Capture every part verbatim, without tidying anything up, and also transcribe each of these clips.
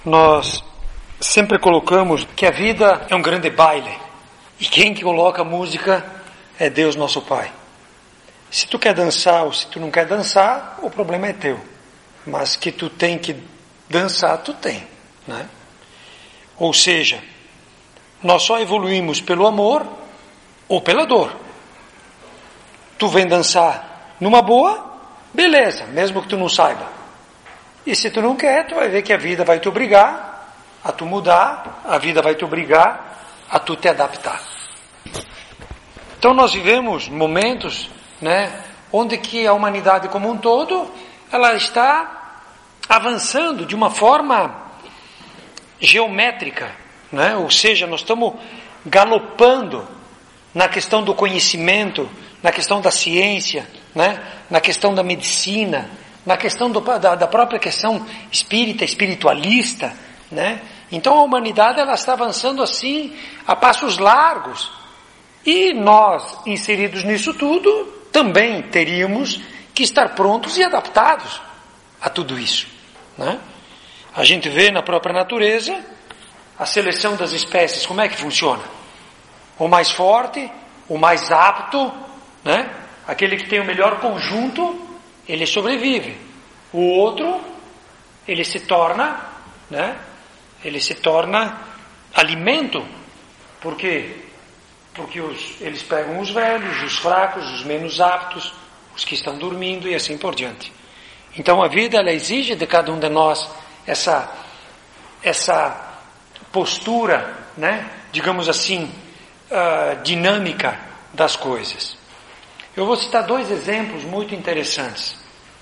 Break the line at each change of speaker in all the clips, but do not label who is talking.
Nós sempre colocamos que a vida é um grande baile e quem que coloca a música é Deus nosso Pai. Se tu quer dançar ou se tu não quer dançar, o problema é teu. Mas que tu tem que dançar, tu tem, né? Ou seja, nós só evoluímos pelo amor ou pela dor. Tu vem dançar numa boa, beleza, mesmo que tu não saiba. E se tu não quer, tu vai ver que a vida vai te obrigar a tu mudar, a vida vai te obrigar a tu te adaptar. Então nós vivemos momentos, né, onde que a humanidade como um todo, ela está avançando de uma forma geométrica, né? Ou seja, nós estamos galopando na questão do conhecimento, na questão da ciência, né? Na questão da medicina, na questão do, da, da própria questão espírita, espiritualista, né? Então a humanidade ela está avançando assim a passos largos e nós, inseridos nisso tudo, também teríamos que estar prontos e adaptados a tudo isso, né? A gente vê na própria natureza a seleção das espécies, como é que funciona? O mais forte, o mais apto, né? Aquele que tem o melhor conjunto, ele sobrevive. O outro, ele se torna, né? Ele se torna alimento. Por quê? Porque os, eles pegam os velhos, os fracos, os menos aptos, os que estão dormindo e assim por diante. Então a vida, ela exige de cada um de nós essa, essa postura, né? Digamos assim, uh, dinâmica das coisas. Eu vou citar dois exemplos muito interessantes.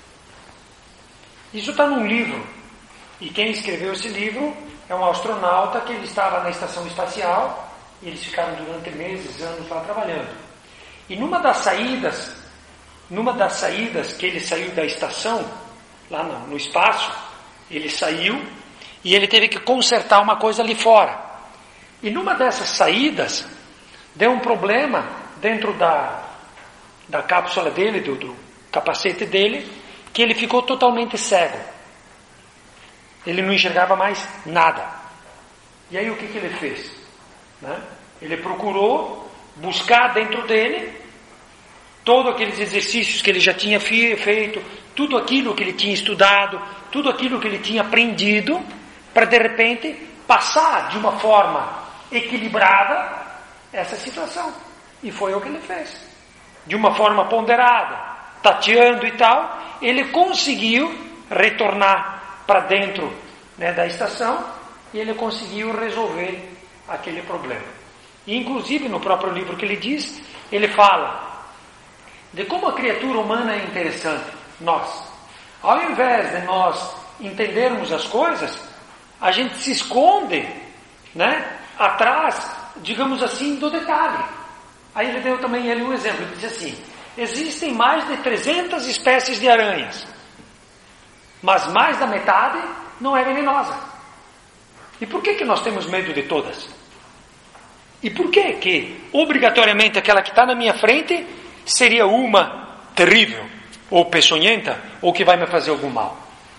Isso está num livro, e quem escreveu esse livro é um astronauta que ele estava na estação espacial, e eles ficaram durante meses, anos lá trabalhando. E numa das saídas, numa das saídas que ele saiu da estação, lá no, no espaço, ele saiu e ele teve que consertar uma coisa ali fora. E numa dessas saídas, deu um problema dentro da, da cápsula dele, do, do capacete dele, que ele ficou totalmente cego. Ele não enxergava mais nada. E aí o que, que ele fez? Né? Ele procurou buscar dentro dele todos aqueles exercícios que ele já tinha feito, tudo aquilo que ele tinha estudado, tudo aquilo que ele tinha aprendido, para de repente passar de uma forma equilibrada essa situação. E foi o que ele fez. De uma forma ponderada, tateando e tal, ele conseguiu retornar para dentro, né, da estação e ele conseguiu resolver aquele problema. E inclusive no próprio livro que ele diz, ele fala de como a criatura humana é interessante. Nós, ao invés de nós entendermos as coisas, a gente se esconde, né, atrás, digamos assim, do detalhe. Aí ele deu também ele um exemplo, ele disse assim: existem mais de trezentas espécies de aranhas, mas mais da metade não é venenosa. E por que que nós temos medo de todas? E por que que, obrigatoriamente, aquela que está na minha frente seria uma terrível, ou peçonhenta, ou que vai me fazer algum mal?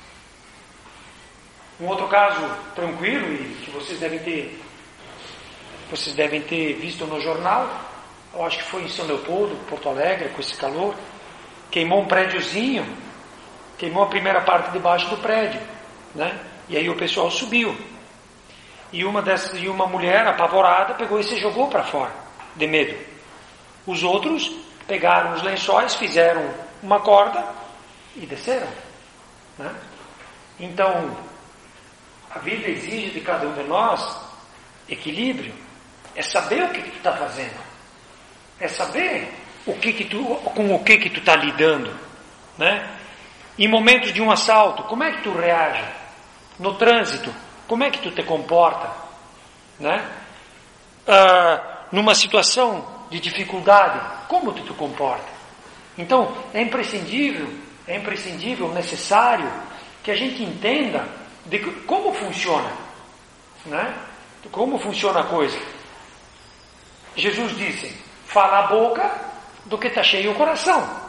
Um outro caso tranquilo, e que vocês devem ter, vocês devem ter visto no jornal, eu acho que foi em São Leopoldo, Porto Alegre, com esse calor, queimou um prédiozinho, queimou a primeira parte de baixo do prédio, né? E aí o pessoal subiu. E uma, dessas, e uma mulher apavorada pegou e se jogou para fora, de medo. Os outros pegaram os lençóis, fizeram uma corda e desceram, né? Então, a vida exige de cada um de nós equilíbrio, é saber o que, que tu está fazendo. É saber o que que tu, com o que que tu está lidando, né? Em momentos de um assalto, como é que tu reage? No trânsito, como é que tu te comporta, né? Ah, numa situação de dificuldade, como tu te comporta? Então, é imprescindível, é imprescindível, necessário que a gente entenda de como funciona, né? Como funciona a coisa. Jesus disse: fala a boca do que está cheio o coração.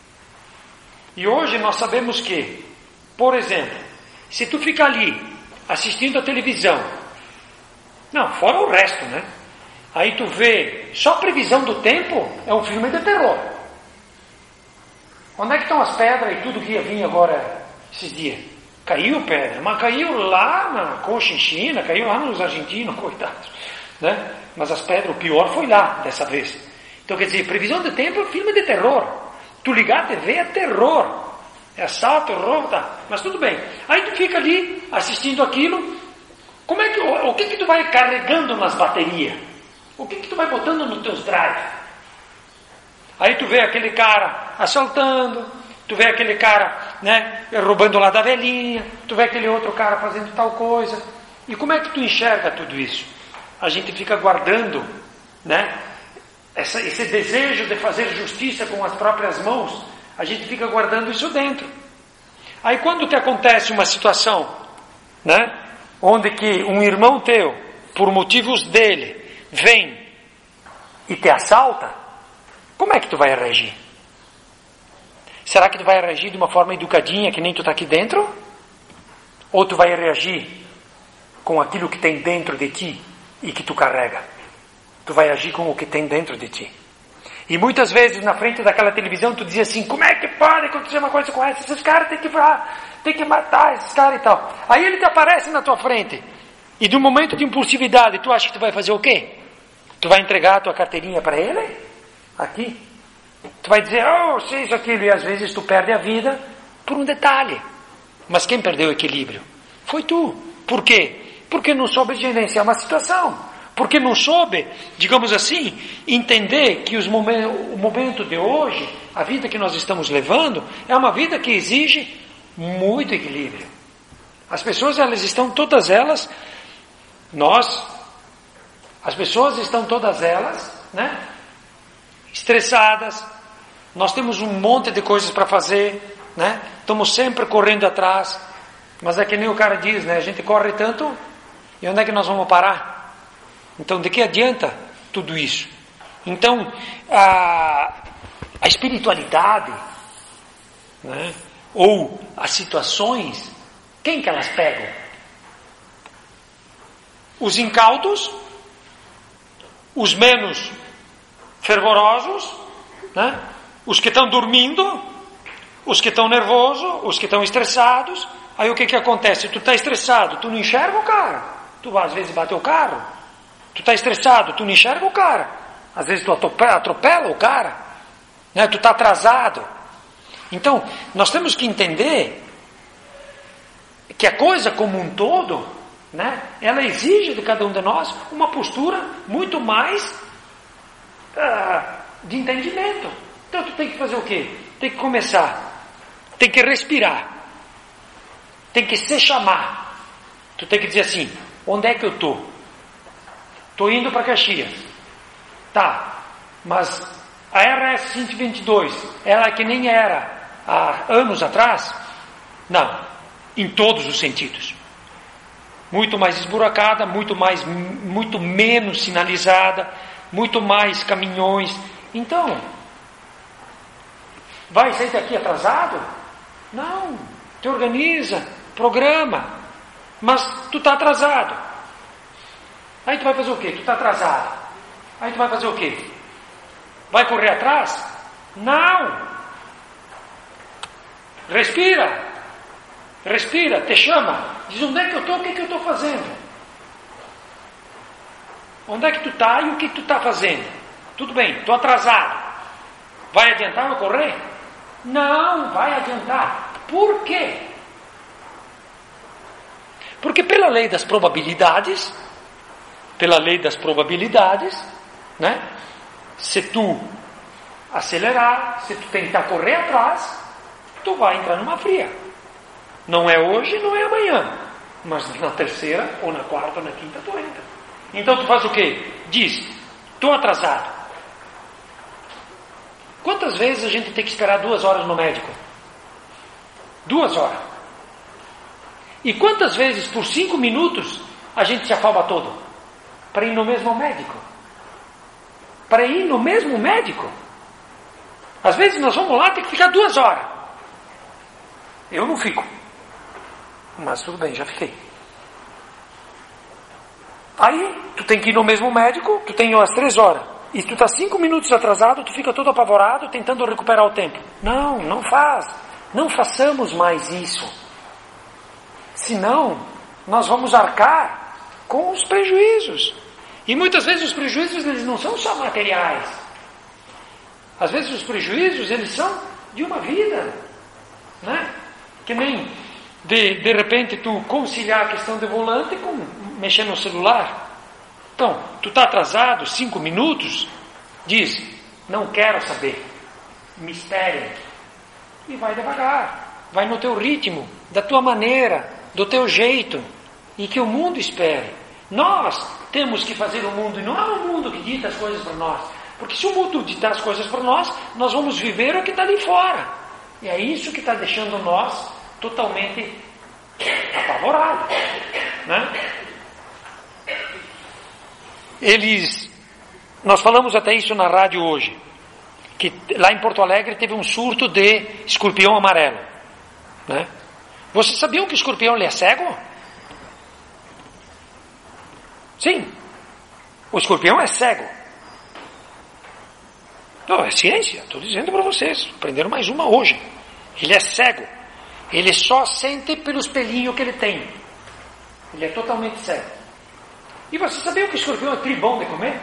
E hoje nós sabemos que, por exemplo, se tu ficar ali assistindo a televisão. Não, fora o resto, né? Aí tu vê, só previsão do tempo é um filme de terror. Onde é que estão as pedras e tudo que ia vir agora esses dias? Caiu pedra, mas caiu lá na Cochinchina, caiu lá nos argentinos, coitados, né? Mas as pedras, o pior foi lá, dessa vez. Então quer dizer, previsão de tempo é um filme de terror. Tu ligar a T V é terror. É assalto, roubo, tá? Mas tudo bem. Aí tu fica ali assistindo aquilo. Como é que, o, o que que tu vai carregando nas baterias? O que que tu vai botando nos teus drives? Aí tu vê aquele cara assaltando, tu vê aquele cara, né, roubando lá da velhinha, tu vê aquele outro cara fazendo tal coisa. E como é que tu enxerga tudo isso? A gente fica guardando, né, essa, esse desejo de fazer justiça com as próprias mãos. A gente fica guardando isso dentro. Aí quando te acontece uma situação, né, onde que um irmão teu, por motivos dele, vem e te assalta, como é que tu vai reagir? Será que tu vai reagir de uma forma educadinha, que nem tu está aqui dentro? Ou tu vai reagir com aquilo que tem dentro de ti e que tu carrega? Tu vai agir com o que tem dentro de ti. E muitas vezes na frente daquela televisão tu dizia assim, como é que pode acontecer uma coisa com essa? Esses caras têm que, têm que matar esses caras e tal. Aí ele te aparece na tua frente. E de um momento de impulsividade, tu acha que tu vai fazer o quê? Tu vai entregar a tua carteirinha para ele? Aqui? Tu vai dizer, oh, sei isso, aquilo. E às vezes tu perde a vida por um detalhe. Mas quem perdeu o equilíbrio? Foi tu. Por quê? Porque não soube gerenciar uma situação. Porque não soube, digamos assim, entender que os momen- o momento de hoje, a vida que nós estamos levando, é uma vida que exige muito equilíbrio. As pessoas, elas estão todas elas, nós, as pessoas estão todas elas, né, estressadas. Nós temos um monte de coisas para fazer, né? Estamos sempre correndo atrás. Mas é que nem o cara diz, né? A gente corre tanto, e onde é que nós vamos parar? Então, de que adianta tudo isso? Então, a, a espiritualidade, né? Ou as situações, quem que elas pegam? Os incautos, os menos fervorosos, né? Os que estão dormindo, os que estão nervosos, os que estão estressados. Aí o que que acontece? Tu está estressado, tu não enxerga o cara. Tu às vezes bate o carro. Tu está estressado, tu não enxerga o cara. Às vezes tu atropela, atropela o cara, né? Tu está atrasado. Então, nós temos que entender que a coisa como um todo, né, ela exige de cada um de nós uma postura muito mais uh, de entendimento. Então tu tem que fazer o quê? Tem que começar, tem que respirar, tem que se chamar. Tu tem que dizer assim, onde é que eu estou? Estou indo para Caxias. Tá, mas a R S cento e vinte e dois, ela é que nem era há anos atrás? Não, em todos os sentidos. Muito mais esburacada, muito mais, muito menos sinalizada, muito mais caminhões. Então, vai sair daqui atrasado? Não, te organiza, programa, mas tu está atrasado. Aí tu vai fazer o quê? Tu está atrasado. Aí tu vai fazer o quê? Vai correr atrás? Não. Respira. Respira, te chama. Diz, onde é que eu estou? O que é que eu estou fazendo? Onde é que tu está e o que tu está fazendo? Tudo bem, estou atrasado. Vai adiantar eu correr? Não vai adiantar. Por quê? Porque pela lei das probabilidades, pela lei das probabilidades, né? Se tu acelerar, se tu tentar correr atrás, tu vai entrar numa fria. Não é hoje, não é amanhã, mas na terceira, ou na quarta, ou na quinta, tu entra. Então tu faz o quê? Diz, estou atrasado. Quantas vezes a gente tem que esperar duas horas no médico? Duas horas. E quantas vezes, por cinco minutos, a gente se afoba todo? Para ir no mesmo médico. Para ir no mesmo médico. Às vezes nós vamos lá, tem que ficar duas horas. Eu não fico. Mas tudo bem, já fiquei. Aí, tu tem que ir no mesmo médico, tu tem as três horas. E tu está cinco minutos atrasado, tu fica todo apavorado, tentando recuperar o tempo. Não, não faz. Não façamos mais isso. Senão, nós vamos arcar com os prejuízos. E muitas vezes os prejuízos, eles não são só materiais. Às vezes os prejuízos, eles são de uma vida. Né? Que nem, de, de repente, tu conciliar a questão do volante com mexer no celular. Então, tu está atrasado cinco minutos, diz, não quero saber, me espere. E vai devagar, vai no teu ritmo, da tua maneira, do teu jeito, e que o mundo espere. Nós temos que fazer o mundo, e não é o mundo que dita as coisas para nós. Porque se o mundo ditar as coisas para nós, nós vamos viver o que está ali fora. E é isso que está deixando nós totalmente apavorados. Né? Eles, nós falamos até isso na rádio hoje, que lá em Porto Alegre teve um surto de escorpião amarelo. Né? Vocês sabiam que o escorpião ele é cego? Sim, o escorpião é cego. Não, é ciência, estou dizendo para vocês, aprenderam mais uma hoje. Ele é cego, ele só sente pelos pelinhos que ele tem. Ele é totalmente cego. E você sabia que o escorpião é tribom de comer?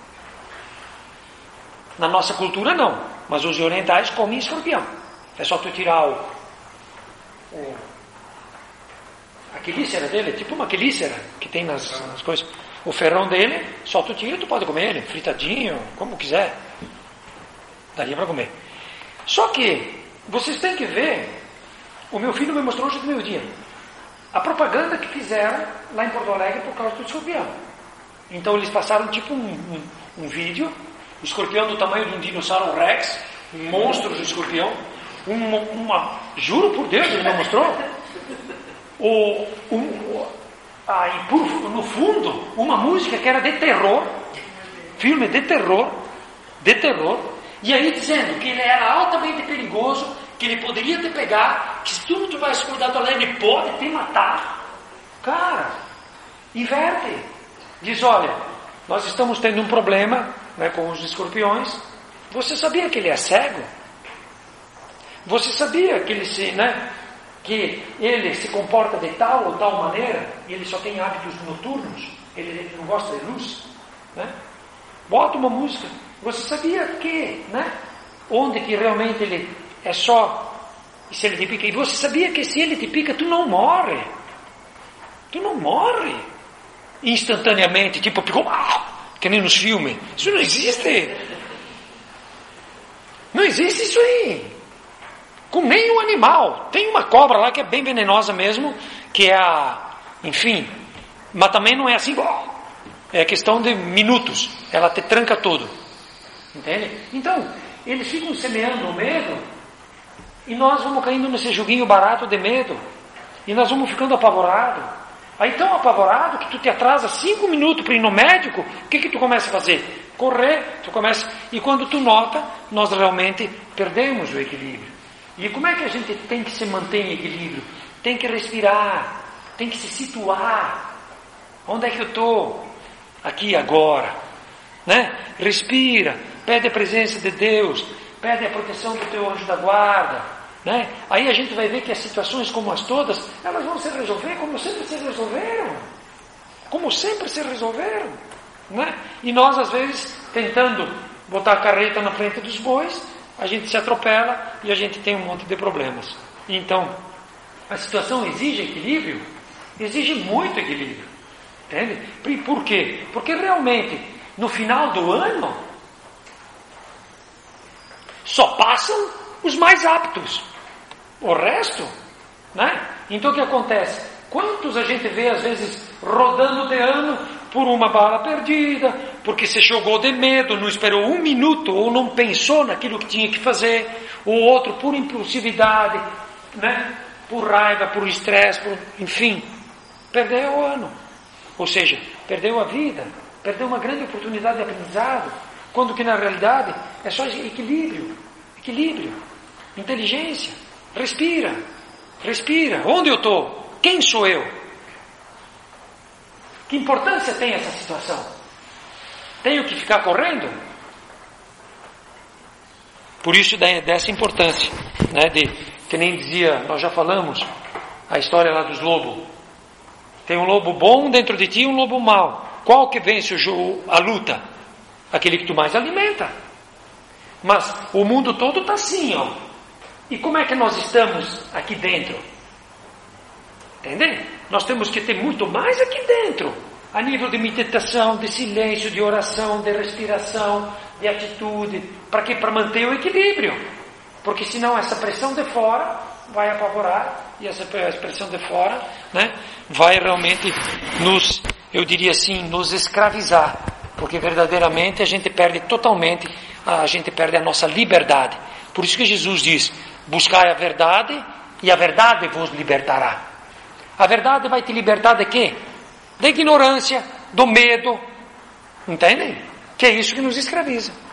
Na nossa cultura não, mas os orientais comem escorpião. É só tu tirar o, o a quelícera dele, tipo uma quelícera que tem nas, nas coisas. O ferrão dele, só tu tira, tu pode comer ele, fritadinho, como quiser. Daria para comer. Só que vocês têm que ver, o meu filho me mostrou hoje do meu dia, a propaganda que fizeram lá em Porto Alegre por causa do escorpião. Então eles passaram tipo um, um, um vídeo, o escorpião do tamanho de um dinossauro Rex, um monstro de escorpião, uma, uma, juro por Deus, ele me mostrou, o, um, ah, e por, no fundo, uma música que era de terror, filme de terror, de terror, e aí dizendo que ele era altamente perigoso, que ele poderia te pegar, que se tu não tivesse cuidado ali, ele pode te matar. Cara, inverte. Diz, olha, nós estamos tendo um problema, né, com os escorpiões. Você sabia que ele é cego? Você sabia que ele se, né, que ele se comporta de tal ou tal maneira, e ele só tem hábitos noturnos, ele, ele não gosta de luz, né? Bota uma música. Você sabia que, né, onde que realmente ele é só, e se ele te pica, e você sabia que se ele te pica, tu não morre, tu não morre instantaneamente, tipo, picou, que nem nos filmes. Isso não existe. Não existe isso aí. Com nenhum animal. Tem uma cobra lá que é bem venenosa mesmo, que é a, enfim, mas também não é assim, é questão de minutos, ela te tranca todo. Entende? Então, eles ficam semeando o medo, e nós vamos caindo nesse joguinho barato de medo, e nós vamos ficando apavorados. Aí tão apavorado que tu te atrasa cinco minutos para ir no médico, o que que tu começa a fazer? Correr, tu começa, e quando tu nota, nós realmente perdemos o equilíbrio. E como é que a gente tem que se manter em equilíbrio? Tem que respirar, tem que se situar. Onde é que eu estou? Aqui agora, né? Respira, pede a presença de Deus, pede a proteção do teu anjo da guarda. Né? Aí a gente vai ver que as situações como as todas, elas vão se resolver como sempre se resolveram. Como sempre se resolveram. Né? E nós, às vezes, tentando botar a carreta na frente dos bois, a gente se atropela e a gente tem um monte de problemas. Então, a situação exige equilíbrio, exige muito equilíbrio. Entende? Por quê? Porque realmente, no final do ano, só passam os mais aptos. O resto, né? Então o que acontece? Quantos a gente vê às vezes rodando de ano por uma bala perdida, porque se jogou de medo, não esperou um minuto ou não pensou naquilo que tinha que fazer, o outro por impulsividade, né? Por raiva, por estresse, por... enfim, perdeu o ano. Ou seja, perdeu a vida, perdeu uma grande oportunidade de aprendizado, quando que na realidade é só equilíbrio, equilíbrio, inteligência. Respira, respira. Onde eu estou? Quem sou eu? Que importância tem essa situação? Tenho que ficar correndo? Por isso dessa importância, né, de, que nem dizia, nós já falamos, a história lá dos lobos. Tem um lobo bom dentro de ti e um lobo mau. Qual que vence o jogo, a luta? Aquele que tu mais alimenta. Mas o mundo todo está assim, ó. E como é que nós estamos aqui dentro? Entende? Nós temos que ter muito mais aqui dentro. A nível de meditação, de silêncio, de oração, de respiração, de atitude. Para quê? Para manter o equilíbrio. Porque senão essa pressão de fora vai apavorar. E essa pressão de fora, né, vai realmente nos, eu diria assim, nos escravizar. Porque verdadeiramente a gente perde totalmente, a gente perde a nossa liberdade. Por isso que Jesus diz, buscai a verdade e a verdade vos libertará. A verdade vai te libertar de quê? Da ignorância, do medo. Entendem? Que é isso que nos escraviza.